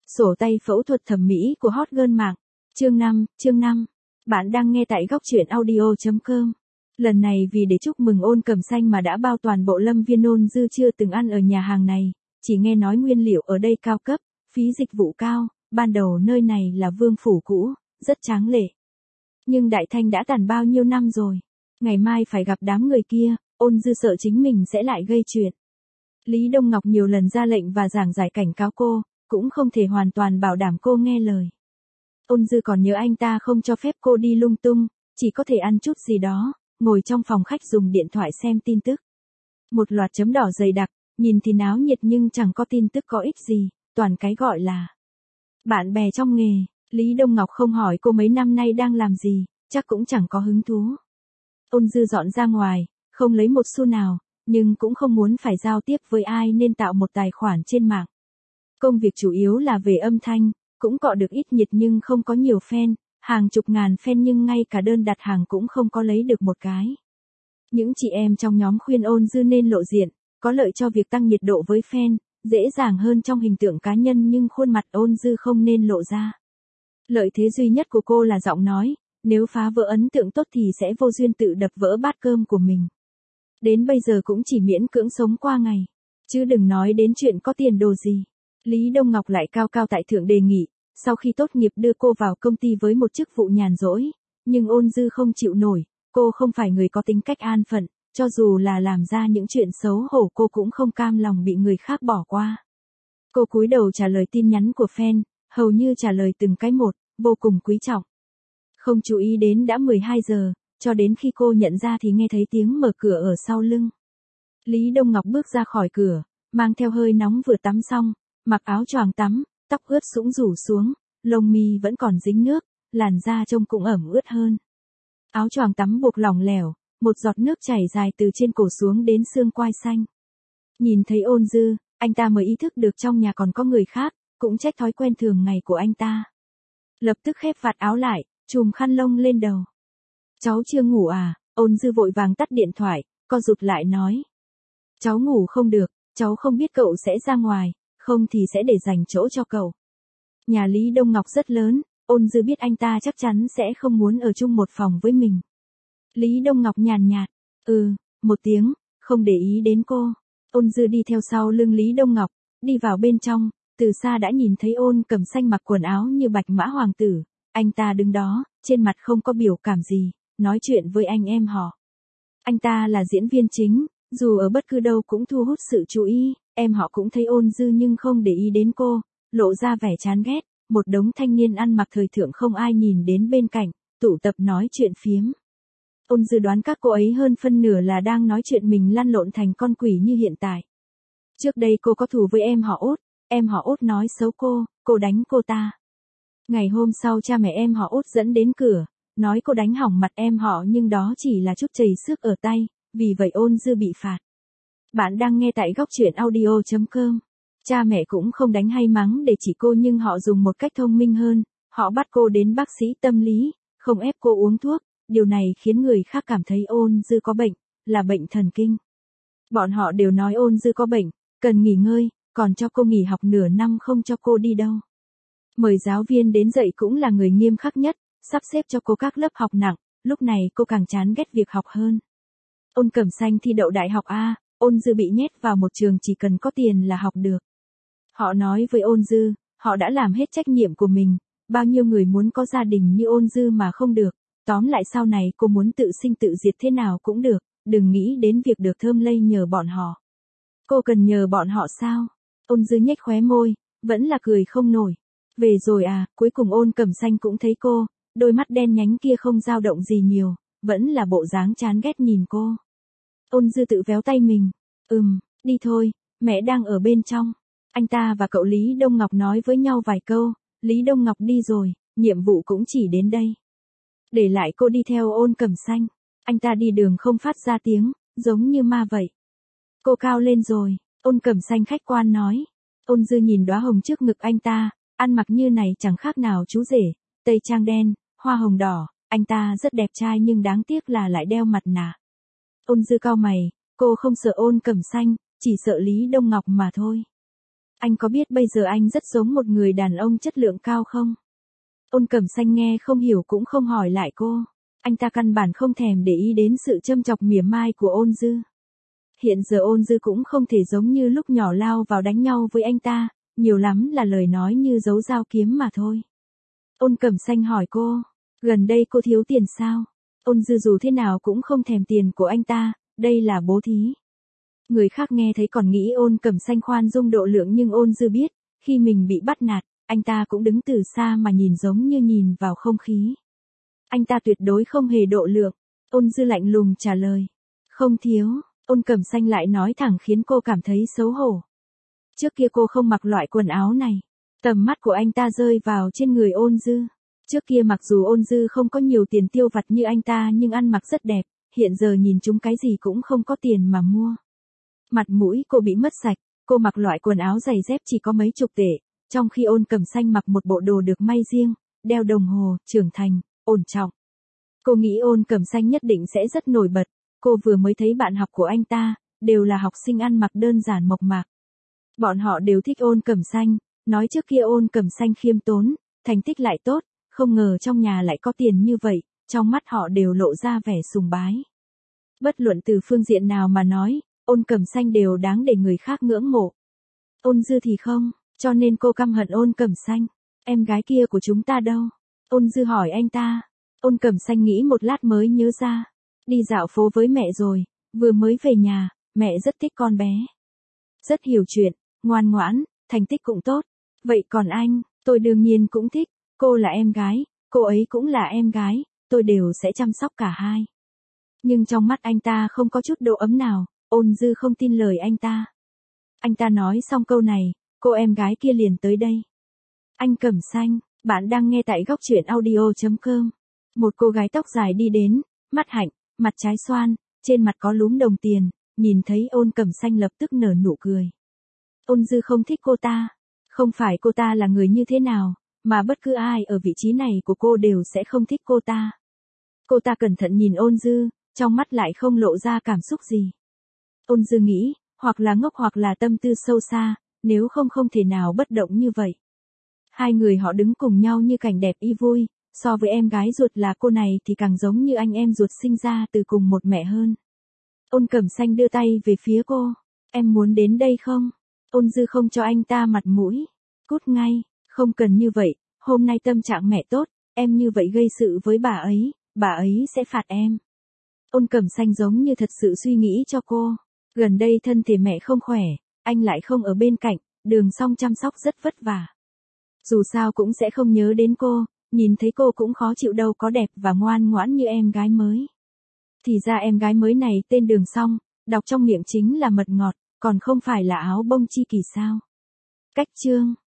Sổ tay phẫu thuật thẩm mỹ của hot girl mạng. Chương 5. Bạn đang nghe tại góc truyện audio.com. Lần này vì để chúc mừng Ôn Cẩm Xanh mà đã bao toàn bộ lâm viên Ôn Dư chưa từng ăn ở nhà hàng này, chỉ nghe nói nguyên liệu ở đây cao cấp, phí dịch vụ cao, ban đầu nơi này là vương phủ cũ, rất tráng lệ. Nhưng Đại Thanh đã tàn bao nhiêu năm rồi, ngày mai phải gặp đám người kia, Ôn Dư sợ chính mình sẽ lại gây chuyện. Lý Đông Ngọc nhiều lần ra lệnh và giảng giải cảnh cáo cô, cũng không thể hoàn toàn bảo đảm cô nghe lời. Ôn Dư còn nhớ anh ta không cho phép cô đi lung tung, chỉ có thể ăn chút gì đó, ngồi trong phòng khách dùng điện thoại xem tin tức. Một loạt chấm đỏ dày đặc, nhìn thì náo nhiệt nhưng chẳng có tin tức có ích gì, toàn cái gọi là bạn bè trong nghề. Lý Đông Ngọc không hỏi cô mấy năm nay đang làm gì, chắc cũng chẳng có hứng thú. Ôn Dư dọn ra ngoài, không lấy một xu nào, nhưng cũng không muốn phải giao tiếp với ai nên tạo một tài khoản trên mạng. Công việc chủ yếu là về âm thanh, cũng cọ được ít nhiệt nhưng không có nhiều fan, hàng chục ngàn fan nhưng ngay cả đơn đặt hàng cũng không có lấy được một cái. Những chị em trong nhóm khuyên Ôn Dư nên lộ diện, có lợi cho việc tăng nhiệt độ với fan, dễ dàng hơn trong hình tượng cá nhân nhưng khuôn mặt Ôn Dư không nên lộ ra. Lợi thế duy nhất của cô là giọng nói, nếu phá vỡ ấn tượng tốt thì sẽ vô duyên tự đập vỡ bát cơm của mình. Đến bây giờ cũng chỉ miễn cưỡng sống qua ngày, chứ đừng nói đến chuyện có tiền đồ gì. Lý Đông Ngọc lại cao cao tại thượng đề nghị, sau khi tốt nghiệp đưa cô vào công ty với một chức vụ nhàn rỗi, nhưng Ôn Dư không chịu nổi, cô không phải người có tính cách an phận, cho dù là làm ra những chuyện xấu hổ cô cũng không cam lòng bị người khác bỏ qua. Cô cúi đầu trả lời tin nhắn của fan, hầu như trả lời từng cái một, vô cùng quý trọng. Không chú ý đến đã 12 giờ, cho đến khi cô nhận ra thì nghe thấy tiếng mở cửa ở sau lưng. Lý Đông Ngọc bước ra khỏi cửa, mang theo hơi nóng vừa tắm xong, mặc áo choàng tắm, tóc ướt sũng rủ xuống, lông mi vẫn còn dính nước, làn da trông cũng ẩm ướt hơn. Áo choàng tắm buộc lỏng lẻo, một giọt nước chảy dài từ trên cổ xuống đến xương quai xanh. Nhìn thấy Ôn Dư, anh ta mới ý thức được trong nhà còn có người khác, cũng trách thói quen thường ngày của anh ta. Lập tức khép vạt áo lại, chùm khăn lông lên đầu. Cháu chưa ngủ à? Ôn Dư vội vàng tắt điện thoại, co rụt lại nói. Cháu ngủ không được, cháu không biết cậu sẽ ra ngoài, không thì sẽ để dành chỗ cho cậu. Nhà Lý Đông Ngọc rất lớn, Ôn Dư biết anh ta chắc chắn sẽ không muốn ở chung một phòng với mình. Lý Đông Ngọc nhàn nhạt, một tiếng, không để ý đến cô. Ôn Dư đi theo sau lưng Lý Đông Ngọc, đi vào bên trong, từ xa đã nhìn thấy Ôn Cẩm Xanh mặc quần áo như bạch mã hoàng tử. Anh ta đứng đó, trên mặt không có biểu cảm gì, nói chuyện với anh em họ. Anh ta là diễn viên chính, dù ở bất cứ đâu cũng thu hút sự chú ý, em họ cũng thấy Ôn Dư nhưng không để ý đến cô, lộ ra vẻ chán ghét, một đống thanh niên ăn mặc thời thượng không ai nhìn đến bên cạnh, tụ tập nói chuyện phiếm. Ôn Dư đoán các cô ấy hơn phân nửa là đang nói chuyện mình lăn lộn thành con quỷ như hiện tại. Trước đây cô có thù với em họ Út nói xấu cô đánh cô ta. Ngày hôm sau cha mẹ em họ Út dẫn đến cửa, nói cô đánh hỏng mặt em họ nhưng đó chỉ là chút chảy xước ở tay, vì vậy Ôn Dư bị phạt. Bạn đang nghe tại góc truyện audio.com. Cha mẹ cũng không đánh hay mắng để chỉ cô nhưng họ dùng một cách thông minh hơn, họ bắt cô đến bác sĩ tâm lý, không ép cô uống thuốc, điều này khiến người khác cảm thấy Ôn Dư có bệnh, là bệnh thần kinh. Bọn họ đều nói Ôn Dư có bệnh, cần nghỉ ngơi, còn cho cô nghỉ học nửa năm không cho cô đi đâu. Mời giáo viên đến dạy cũng là người nghiêm khắc nhất, sắp xếp cho cô các lớp học nặng, lúc này cô càng chán ghét việc học hơn. Ôn Cẩm Xanh thi đậu đại học A, Ôn Dư bị nhét vào một trường chỉ cần có tiền là học được. Họ nói với Ôn Dư, họ đã làm hết trách nhiệm của mình, bao nhiêu người muốn có gia đình như Ôn Dư mà không được, tóm lại sau này cô muốn tự sinh tự diệt thế nào cũng được, đừng nghĩ đến việc được thơm lây nhờ bọn họ. Cô cần nhờ bọn họ sao? Ôn Dư nhếch khóe môi, vẫn là cười không nổi. Về rồi à, cuối cùng Ôn Cẩm Xanh cũng thấy cô, đôi mắt đen nhánh kia không dao động gì nhiều, vẫn là bộ dáng chán ghét nhìn cô. Ôn Dư tự véo tay mình, đi thôi, mẹ đang ở bên trong. Anh ta và cậu Lý Đông Ngọc nói với nhau vài câu, Lý Đông Ngọc đi rồi, nhiệm vụ cũng chỉ đến đây. Để lại cô đi theo Ôn Cẩm Xanh, anh ta đi đường không phát ra tiếng, giống như ma vậy. Cô cao lên rồi, Ôn Cẩm Xanh khách quan nói. Ôn Dư nhìn đóa hồng trước ngực anh ta, ăn mặc như này chẳng khác nào chú rể, tây trang đen, hoa hồng đỏ, anh ta rất đẹp trai nhưng đáng tiếc là lại đeo mặt nạ. Ôn Dư cau mày, cô không sợ Ôn Cẩm Xanh, chỉ sợ Lý Đông Ngọc mà thôi. Anh có biết bây giờ anh rất giống một người đàn ông chất lượng cao không? Ôn Cẩm Xanh nghe không hiểu cũng không hỏi lại cô. Anh ta căn bản không thèm để ý đến sự châm chọc mỉa mai của Ôn Dư. Hiện giờ Ôn Dư cũng không thể giống như lúc nhỏ lao vào đánh nhau với anh ta, nhiều lắm là lời nói như giấu dao kiếm mà thôi. Ôn Cẩm Xanh hỏi cô, gần đây cô thiếu tiền sao? Ôn Dư dù thế nào cũng không thèm tiền của anh ta, đây là bố thí. Người khác nghe thấy còn nghĩ Ôn Cẩm Xanh khoan dung độ lượng, nhưng Ôn Dư biết, khi mình bị bắt nạt, anh ta cũng đứng từ xa mà nhìn giống như nhìn vào không khí. Anh ta tuyệt đối không hề độ lượng. Ôn Dư lạnh lùng trả lời, không thiếu. Ôn Cẩm Xanh lại nói thẳng khiến cô cảm thấy xấu hổ. Trước kia cô không mặc loại quần áo này. Tầm mắt của anh ta rơi vào trên người Ôn Dư. Trước kia mặc dù Ôn Dư không có nhiều tiền tiêu vặt như anh ta nhưng ăn mặc rất đẹp, hiện giờ nhìn chúng cái gì cũng không có tiền mà mua. Mặt mũi cô bị mất sạch, cô mặc loại quần áo giày dép chỉ có mấy chục tệ, trong khi Ôn Cẩm Xanh mặc một bộ đồ được may riêng, đeo đồng hồ, trưởng thành, ổn trọng. Cô nghĩ Ôn Cẩm Xanh nhất định sẽ rất nổi bật, cô vừa mới thấy bạn học của anh ta, đều là học sinh ăn mặc đơn giản mộc mạc. Bọn họ đều thích Ôn Cẩm Xanh, nói trước kia Ôn Cẩm Xanh khiêm tốn, thành tích lại tốt, không ngờ trong nhà lại có tiền như vậy, trong mắt họ đều lộ ra vẻ sùng bái. Bất luận từ phương diện nào mà nói, Ôn Cẩm Xanh đều đáng để người khác ngưỡng mộ. Ôn Dư thì không, cho nên cô căm hận Ôn Cẩm Xanh. Em gái kia của chúng ta đâu? Ôn Dư hỏi anh ta. Ôn Cẩm Xanh nghĩ một lát mới nhớ ra. Đi dạo phố với mẹ rồi, vừa mới về nhà, mẹ rất thích con bé. Rất hiểu chuyện, ngoan ngoãn, thành tích cũng tốt. Vậy còn anh, tôi đương nhiên cũng thích, cô là em gái, cô ấy cũng là em gái, tôi đều sẽ chăm sóc cả hai. Nhưng trong mắt anh ta không có chút độ ấm nào, Ôn Dư không tin lời anh ta. Anh ta nói xong câu này, cô em gái kia liền tới đây. Anh Cẩm Xanh, bạn đang nghe tại góc truyện audio.com. Một cô gái tóc dài đi đến, mắt hạnh, mặt trái xoan, trên mặt có lúm đồng tiền, nhìn thấy Ôn Cẩm Xanh lập tức nở nụ cười. Ôn Dư không thích cô ta, không phải cô ta là người như thế nào, mà bất cứ ai ở vị trí này của cô đều sẽ không thích cô ta. Cô ta cẩn thận nhìn Ôn Dư, trong mắt lại không lộ ra cảm xúc gì. Ôn Dư nghĩ, hoặc là ngốc hoặc là tâm tư sâu xa, nếu không không thể nào bất động như vậy. Hai người họ đứng cùng nhau như cảnh đẹp y vui, so với em gái ruột là cô này thì càng giống như anh em ruột sinh ra từ cùng một mẹ hơn. Ôn Cẩm Xanh đưa tay về phía cô, em muốn đến đây không? Ôn Dư không cho anh ta mặt mũi, cút ngay, không cần như vậy, hôm nay tâm trạng mẹ tốt, em như vậy gây sự với bà ấy sẽ phạt em. Ôn Cẩm Xanh giống như thật sự suy nghĩ cho cô, gần đây thân thể mẹ không khỏe, anh lại không ở bên cạnh, Đường Song chăm sóc rất vất vả. Dù sao cũng sẽ không nhớ đến cô, nhìn thấy cô cũng khó chịu đâu, có đẹp và ngoan ngoãn như em gái mới. Thì ra em gái mới này tên Đường Song, đọc trong miệng chính là mật ngọt, còn không phải là áo bông chi kỳ sao. Cách chương